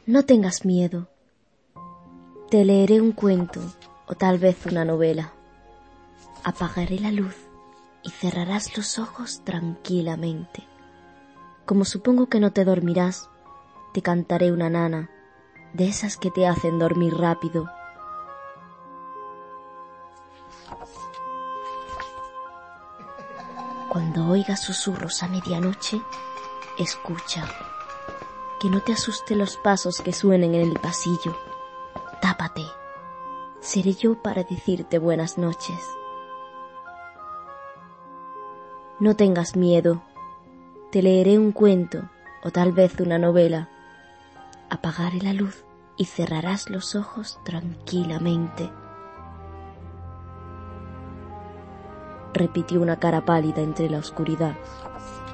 No tengas miedo. Te leeré un cuento o tal vez una novela. Apagaré la luz y cerrarás los ojos tranquilamente. Como supongo que no te dormirás, te cantaré una nana, de esas que te hacen dormir rápido. Cuando oigas susurros a medianoche, escucha. Que no te asusten los pasos que suenen en el pasillo. Tápate. Seré yo para decirte buenas noches. No tengas miedo. Te leeré un cuento o tal vez una novela. Apagaré la luz y cerrarás los ojos tranquilamente. Repitió una cara pálida entre la oscuridad.